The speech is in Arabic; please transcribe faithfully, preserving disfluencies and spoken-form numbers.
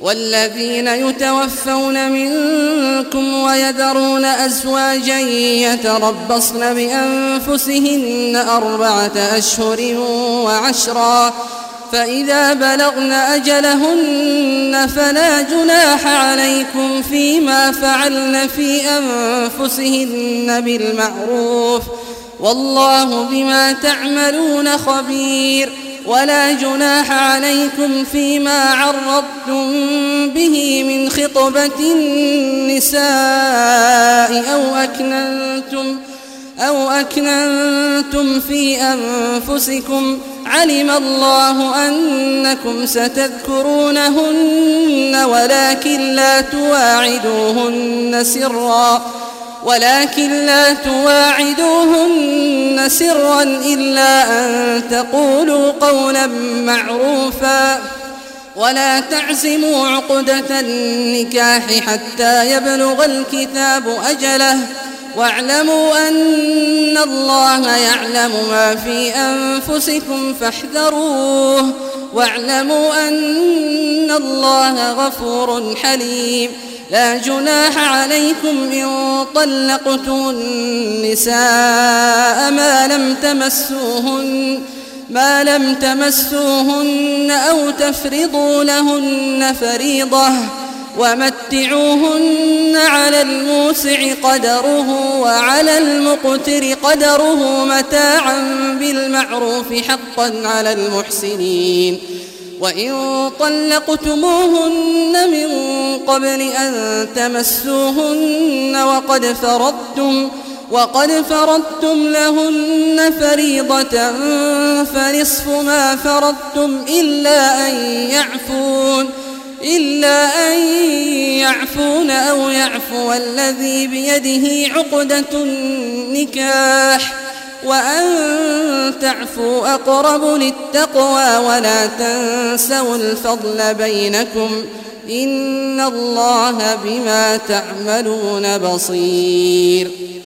والذين يتوفون منكم ويذرون أزواجا يتربصن بأنفسهن أربعة أشهر وعشرا فإذا بلغن أجلهن فلا جناح عليكم فيما فعلن في أنفسهن بالمعروف والله بما تعملون خبير. ولا جناح عليكم فيما عرضتم به من خطبة النساء أو أكننتم أو أكننتم في أنفسكم علم الله أنكم ستذكرونهن ولكن لا تواعدوهن سرا ولكن لا تواعدوهن سرا إلا أن تقولوا قولا معروفا ولا تعزموا عقدة النكاح حتى يبلغ الكتاب أجله واعلموا أن الله يعلم ما في أنفسكم فاحذروه واعلموا أن الله غفور حليم. لا جناح عليكم إن طلقتم النساء ما لم تمسوهن ما لم تمسوهن أو تفرضوا لهن فريضة ومتعوهن على الموسع قدره وعلى المقتر قدره متاعا بالمعروف حقا على المحسنين. وإن طلقتموهن من قبل أن تمسوهن وقد فرضتم وقد فرضتم لهن فريضة فنصف ما فرضتم إلا أن يعفون إلا أن يعفون أو يعفو الذي بيده عقدة النكاح وأن تعفوا أقرب للتقوى ولا تنسوا الفضل بينكم إن الله بما تعملون بصير.